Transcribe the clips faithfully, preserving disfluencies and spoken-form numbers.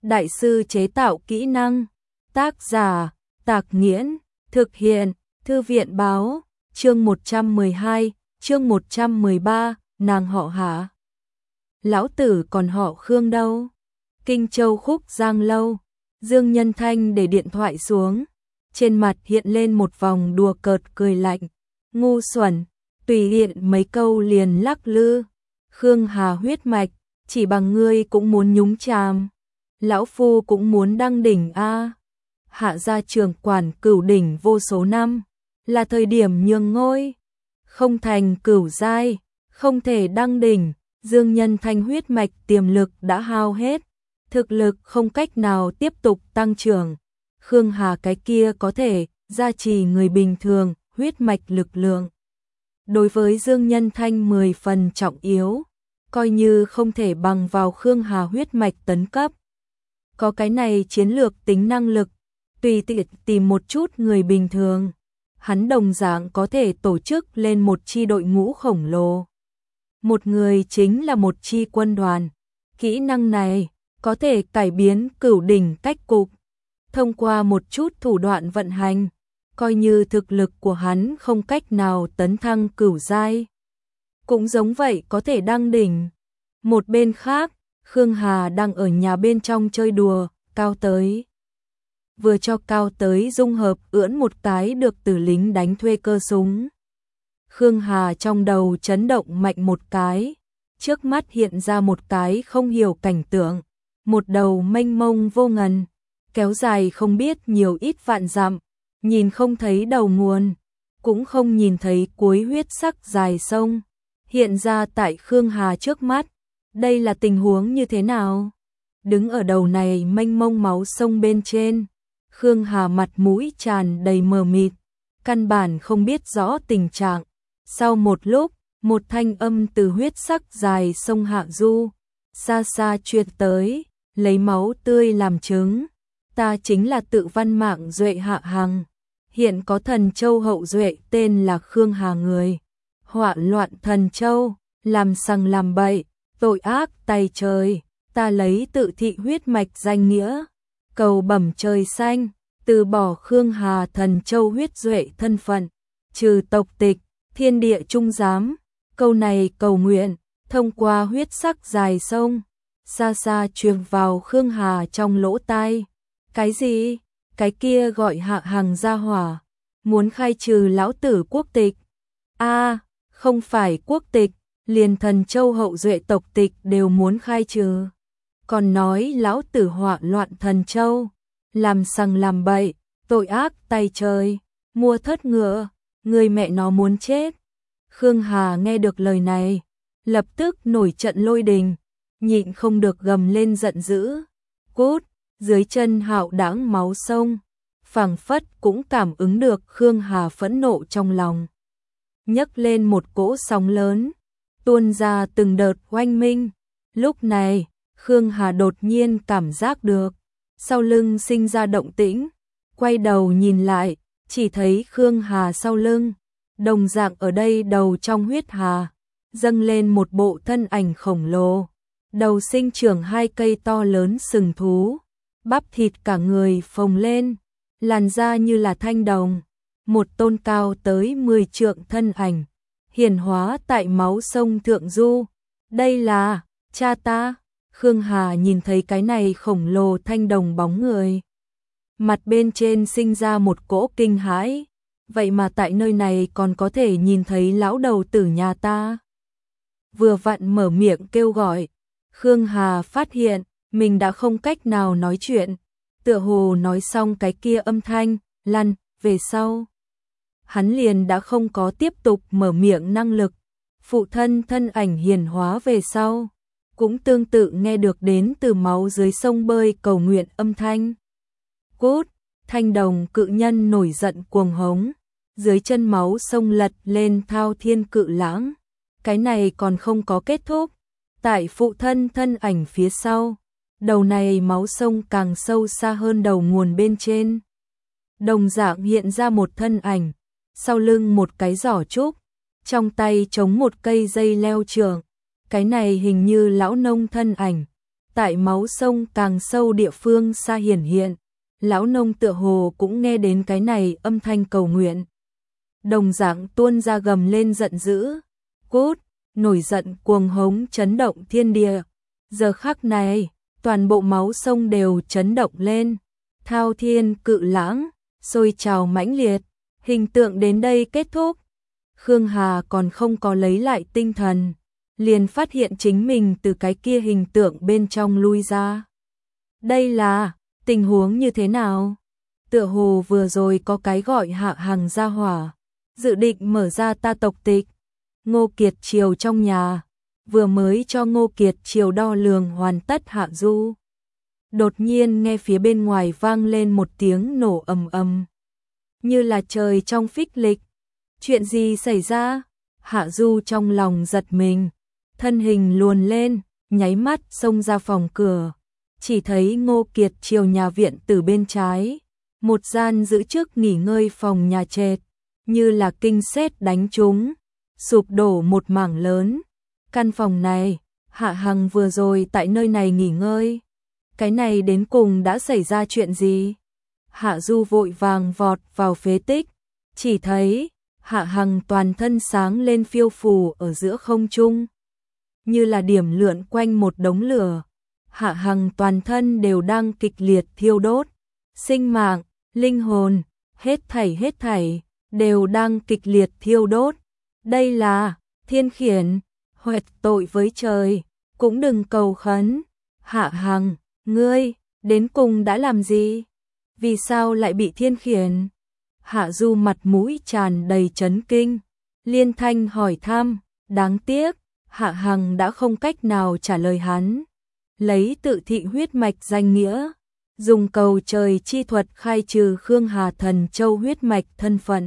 đại sư chế tạo kỹ năng. Tác giả, Tạc Nghiễn, thực hiện, Thư viện báo, chương một trăm mười hai, chương một trăm mười ba, nàng họ Hạ. Lão tử còn họ Khương đâu? Kinh Châu Khúc Giang lâu, Dương Nhân Thanh để điện thoại xuống, trên mặt hiện lên một vòng đùa cợt cười lạnh. Ngu xuẩn, tùy tiện mấy câu liền lắc lư. Khương Hà huyết mạch, chỉ bằng ngươi cũng muốn nhúng chàm. Lão phu cũng muốn đăng đỉnh a. Hạ gia trường quản cửu đỉnh vô số năm, là thời điểm nhường ngôi. Không thành cửu giai, không thể đăng đỉnh. Dương Nhân Thanh huyết mạch tiềm lực đã hao hết, thực lực không cách nào tiếp tục tăng trưởng. Khương Hà cái kia có thể gia trì người bình thường huyết mạch lực lượng. Đối với Dương Nhân Thanh mười phần trọng yếu, coi như không thể bằng vào Khương Hà huyết mạch tấn cấp. Có cái này chiến lược tính năng lực, tùy tiện tìm một chút người bình thường, hắn đồng dạng có thể tổ chức lên một chi đội ngũ khổng lồ. Một người chính là một chi quân đoàn. Kỹ năng này có thể cải biến cửu đỉnh cách cục, thông qua một chút thủ đoạn vận hành, coi như thực lực của hắn không cách nào tấn thăng cửu giai, cũng giống vậy có thể đăng đỉnh. Một bên khác, Khương Hà đang ở nhà bên trong chơi đùa, Cao Tới vừa cho Cao Tới dung hợp ưỡn một cái được từ lính đánh thuê cơ súng. Khương Hà trong đầu chấn động mạnh một cái, trước mắt hiện ra một cái không hiểu cảnh tượng, một đầu mênh mông vô ngần, kéo dài không biết nhiều ít vạn dặm, nhìn không thấy đầu nguồn, cũng không nhìn thấy cuối huyết sắc dài sông, hiện ra tại Khương Hà trước mắt. Đây là tình huống như thế nào? Đứng ở đầu này mênh mông máu sông bên trên, Khương Hà mặt mũi tràn đầy mờ mịt, căn bản không biết rõ tình trạng. Sau một lúc, một thanh âm từ huyết sắc dài sông hạ du, xa xa truyền tới, lấy máu tươi làm chứng. Ta chính là tự văn mạng Duệ Hạ Hằng, hiện có thần châu hậu duệ tên là Khương Hà người. Họa loạn thần châu, làm sằng làm bậy, tội ác tay trời, ta lấy tự thị huyết mạch danh nghĩa, cầu bẩm trời xanh, từ bỏ Khương Hà thần châu huyết duệ thân phận, trừ tộc tịch, thiên địa trung giám. Câu này cầu nguyện, thông qua huyết sắc dài sông, xa xa truyền vào Khương Hà trong lỗ tai. Cái gì? Cái kia gọi Hạ Hằng ra hỏa, muốn khai trừ lão tử quốc tịch. A, à, không phải quốc tịch, liền thần châu hậu duệ tộc tịch đều muốn khai trừ. Còn nói lão tử họa loạn thần châu, làm sằng làm bậy, tội ác tay trời, mua thất ngựa, người mẹ nó muốn chết. Khương Hà nghe được lời này, lập tức nổi trận lôi đình, nhịn không được gầm lên giận dữ. Cút! Dưới chân hạo đãng máu sông, phảng phất cũng cảm ứng được Khương Hà phẫn nộ trong lòng. Nhấc lên một cỗ sóng lớn, tuôn ra từng đợt oanh minh. Lúc này, Khương Hà đột nhiên cảm giác được, sau lưng sinh ra động tĩnh, quay đầu nhìn lại, chỉ thấy Khương Hà sau lưng, đồng dạng ở đây đầu trong huyết hà, dâng lên một bộ thân ảnh khổng lồ, đầu sinh trưởng hai cây to lớn sừng thú. Bắp thịt cả người phồng lên, làn da như là thanh đồng, một tôn cao tới mười trượng thân ảnh, hiển hóa tại máu sông thượng du. Đây là cha ta. Khương Hà nhìn thấy cái này khổng lồ thanh đồng bóng người, mặt bên trên sinh ra một cỗ kinh hãi, vậy mà tại nơi này còn có thể nhìn thấy lão đầu tử nhà ta. Vừa vặn mở miệng kêu gọi, Khương Hà phát hiện mình đã không cách nào nói chuyện, tựa hồ nói xong cái kia âm thanh, lăn, về sau. Hắn liền đã không có tiếp tục mở miệng năng lực, phụ thân thân ảnh hiển hóa về sau, cũng tương tự nghe được đến từ máu dưới sông bơi cầu nguyện âm thanh. Cút, thanh đồng cự nhân nổi giận cuồng hống, dưới chân máu sông lật lên thao thiên cự lãng, cái này còn không có kết thúc, tại phụ thân thân ảnh phía sau. Đầu này máu sông càng sâu xa hơn đầu nguồn bên trên. Đồng dạng hiện ra một thân ảnh, sau lưng một cái giỏ trúc, trong tay chống một cây dây leo trường. Cái này hình như lão nông thân ảnh, tại máu sông càng sâu địa phương xa hiển hiện, lão nông tựa hồ cũng nghe đến cái này âm thanh cầu nguyện. Đồng dạng tuôn ra gầm lên giận dữ, cút, nổi giận cuồng hống chấn động thiên địa. Giờ khắc này, toàn bộ máu sông đều chấn động lên, thao thiên cự lãng, sôi trào mãnh liệt, hình tượng đến đây kết thúc. Khương Hà còn không có lấy lại tinh thần, liền phát hiện chính mình từ cái kia hình tượng bên trong lui ra. Đây là tình huống như thế nào? Tựa hồ vừa rồi có cái gọi Hạ Hằng ra hỏa, dự định mở ra ta tộc tịch. Ngô Kiệt Triều trong nhà, vừa mới cho Ngô Kiệt Triều đo lường hoàn tất Hạ Du. Đột nhiên nghe phía bên ngoài vang lên một tiếng nổ ầm ầm, như là trời trong phích lịch. Chuyện gì xảy ra? Hạ Du trong lòng giật mình, thân hình luồn lên, nháy mắt xông ra phòng cửa. Chỉ thấy Ngô Kiệt Triều nhà viện từ bên trái, một gian giữ trước nghỉ ngơi phòng nhà trệt, như là kinh sét đánh trúng, sụp đổ một mảng lớn. Căn phòng này, Hạ Hằng vừa rồi tại nơi này nghỉ ngơi. Cái này đến cùng đã xảy ra chuyện gì? Hạ Du vội vàng vọt vào phế tích, chỉ thấy Hạ Hằng toàn thân sáng lên phiêu phù ở giữa không trung, như là điểm lượn quanh một đống lửa. Hạ Hằng toàn thân đều đang kịch liệt thiêu đốt, sinh mạng, linh hồn, hết thảy hết thảy đều đang kịch liệt thiêu đốt. Đây là thiên khiển, huệt tội với trời, cũng đừng cầu khấn. Hạ Hằng, ngươi đến cùng đã làm gì? Vì sao lại bị thiên khiển? Hạ Du mặt mũi tràn đầy chấn kinh, liên thanh hỏi thăm. Đáng tiếc, Hạ Hằng đã không cách nào trả lời hắn. Lấy tự thị huyết mạch danh nghĩa, dùng cầu trời chi thuật khai trừ Khương Hà Thần Châu huyết mạch thân phận.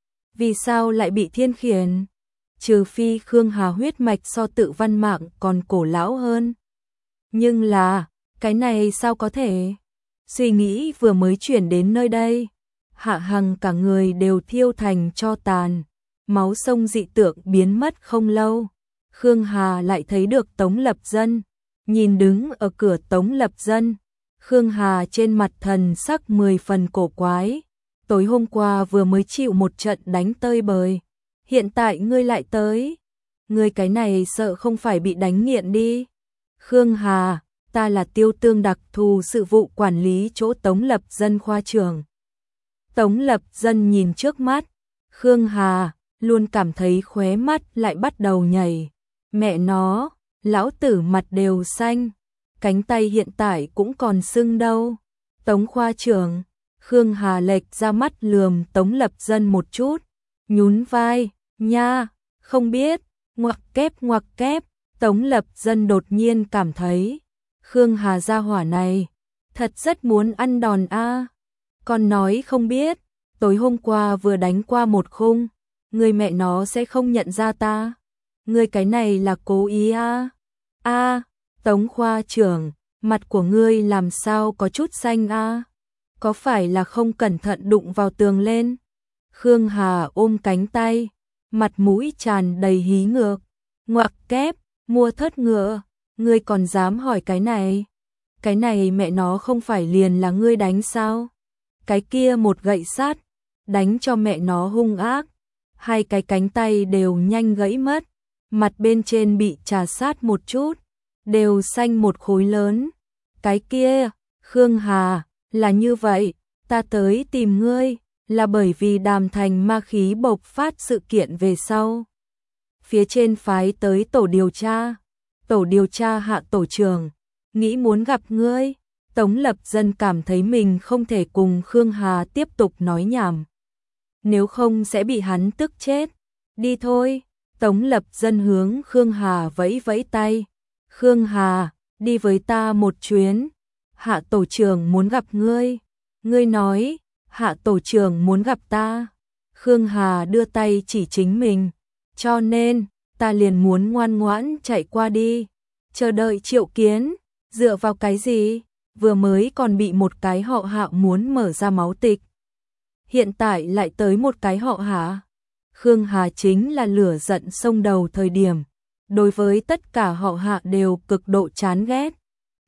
Vì sao lại bị thiên khiển? Trừ phi Khương Hà huyết mạch so tự văn mạng còn cổ lão hơn. Nhưng là, cái này sao có thể? Suy nghĩ vừa mới chuyển đến nơi đây, Hạ Hằng cả người đều thiêu thành tro tàn, máu sông dị tượng biến mất không lâu. Khương Hà lại thấy được Tống Lập Dân, nhìn đứng ở cửa Tống Lập Dân, Khương Hà trên mặt thần sắc mười phần cổ quái. Tối hôm qua vừa mới chịu một trận đánh tơi bời, hiện tại ngươi lại tới, ngươi cái này sợ không phải bị đánh nghiện đi. Khương Hà, ta là Tiêu Tương đặc thù sự vụ quản lý chỗ Tống Lập Dân khoa trưởng. Tống Lập Dân nhìn trước mắt, Khương Hà luôn cảm thấy khóe mắt lại bắt đầu nhảy. Mẹ nó, lão tử mặt đều xanh, cánh tay hiện tại cũng còn sưng đâu. Tống khoa trưởng, Khương Hà lệch ra mắt lườm Tống Lập Dân một chút, nhún vai, nha, không biết, ngoặc kép ngoặc kép. Tống Lập Dân đột nhiên cảm thấy, Khương Hà gia hỏa này, thật rất muốn ăn đòn a. À. Còn nói không biết, tối hôm qua vừa đánh qua một khung, người mẹ nó sẽ không nhận ra ta. Ngươi cái này là cố ý a. À. A, à, Tống khoa trưởng, mặt của ngươi làm sao có chút xanh a? À? Có phải là không cẩn thận đụng vào tường lên? Khương Hà ôm cánh tay, mặt mũi tràn đầy hí ngược, ngoặc kép, mua thớt ngựa, ngươi còn dám hỏi cái này? Cái này mẹ nó không phải liền là ngươi đánh sao? Cái kia một gậy sắt, đánh cho mẹ nó hung ác, hai cái cánh tay đều nhanh gãy mất, mặt bên trên bị trà sát một chút, đều xanh một khối lớn. Cái kia, Khương Hà, là như vậy, ta tới tìm ngươi, là bởi vì Đàm Thành ma khí bộc phát sự kiện về sau. Phía trên phái tới tổ điều tra, tổ điều tra Hạ tổ trưởng, nghĩ muốn gặp ngươi. Tống Lập Dân cảm thấy mình không thể cùng Khương Hà tiếp tục nói nhảm, nếu không sẽ bị hắn tức chết. Đi thôi. Tống Lập Dân hướng Khương Hà vẫy vẫy tay. Khương Hà, đi với ta một chuyến. Hạ tổ trưởng muốn gặp ngươi. Ngươi nói, Hạ tổ trưởng muốn gặp ta. Khương Hà đưa tay chỉ chính mình. Cho nên, ta liền muốn ngoan ngoãn chạy qua đi. Chờ đợi triệu kiến. Dựa vào cái gì? Vừa mới còn bị một cái họ Hạ muốn mở ra máu tịch. Hiện tại lại tới một cái họ Hạ. Khương Hà chính là lửa giận sông đầu thời điểm, đối với tất cả họ Hạ đều cực độ chán ghét.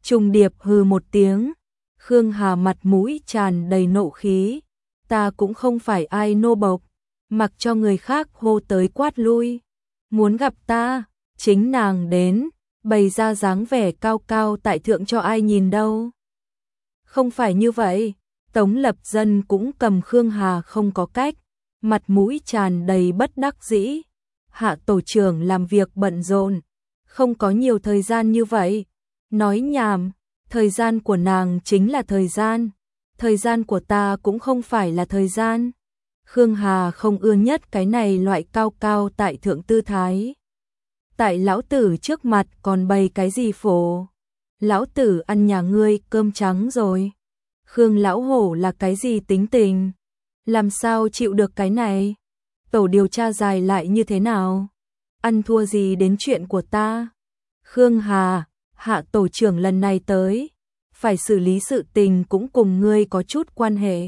Trùng điệp hừ một tiếng, Khương Hà mặt mũi tràn đầy nộ khí, ta cũng không phải ai nô bộc, mặc cho người khác hô tới quát lui, muốn gặp ta, chính nàng đến, bày ra dáng vẻ cao cao tại thượng cho ai nhìn đâu. Không phải như vậy, Tống Lập Dân cũng cầm Khương Hà không có cách, mặt mũi tràn đầy bất đắc dĩ. Hạ tổ trưởng làm việc bận rộn, không có nhiều thời gian như vậy. Nói nhảm, thời gian của nàng chính là thời gian, thời gian của ta cũng không phải là thời gian. Khương Hà không ưa nhất cái này loại cao cao tại thượng tư thái. Tại lão tử trước mặt còn bày cái gì phổ? Lão tử ăn nhà ngươi cơm trắng rồi. Khương lão hổ là cái gì tính tình? Làm sao chịu được cái này? Tổ điều tra dài lại như thế nào? Ăn thua gì đến chuyện của ta? Khương Hà, Hạ tổ trưởng lần này tới, phải xử lý sự tình cũng cùng ngươi có chút quan hệ.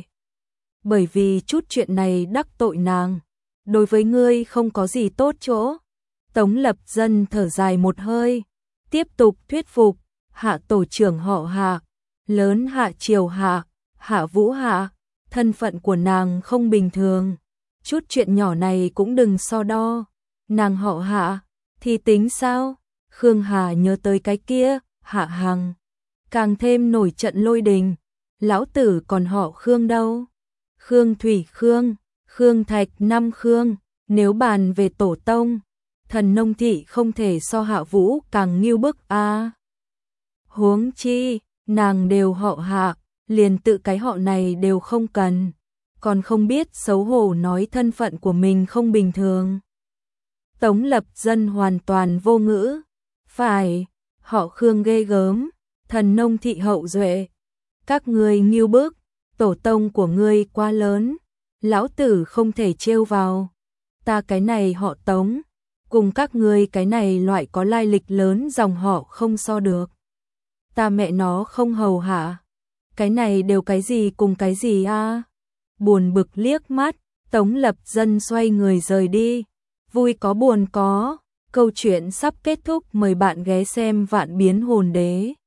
Bởi vì chút chuyện này đắc tội nàng, đối với ngươi không có gì tốt chỗ. Tống Lập Dân thở dài một hơi, tiếp tục thuyết phục, Hạ tổ trưởng họ Hạ, lớn Hạ Triều Hạ, Hạ Vũ Hạ, thân phận của nàng không bình thường, chút chuyện nhỏ này cũng đừng so đo. Nàng họ Hạ, thì tính sao? Khương Hà nhớ tới cái kia, Hạ Hằng, càng thêm nổi trận lôi đình, lão tử còn họ Khương đâu. Khương Thủy Khương, Khương Thạch năm Khương, nếu bàn về tổ tông, thần nông thị không thể so Hạ Vũ càng nghiêu bức a. À. Huống chi, nàng đều họ Hạ, liền tự cái họ này đều không cần, còn không biết xấu hổ nói thân phận của mình không bình thường. Tống Lập Dân hoàn toàn vô ngữ, phải, họ Khương ghê gớm, thần nông thị hậu duệ, các ngươi nghiêu bức, tổ tông của ngươi quá lớn, lão tử không thể trêu vào, ta cái này họ Tống, cùng các ngươi cái này loại có lai lịch lớn dòng họ không so được. Ta mẹ nó không hầu hạ, cái này đều cái gì cùng cái gì a? À? Buồn bực liếc mắt, Tống Lập Dân xoay người rời đi, vui có buồn có, câu chuyện sắp kết thúc, mời bạn ghé xem Vạn Biến Hồn Đế.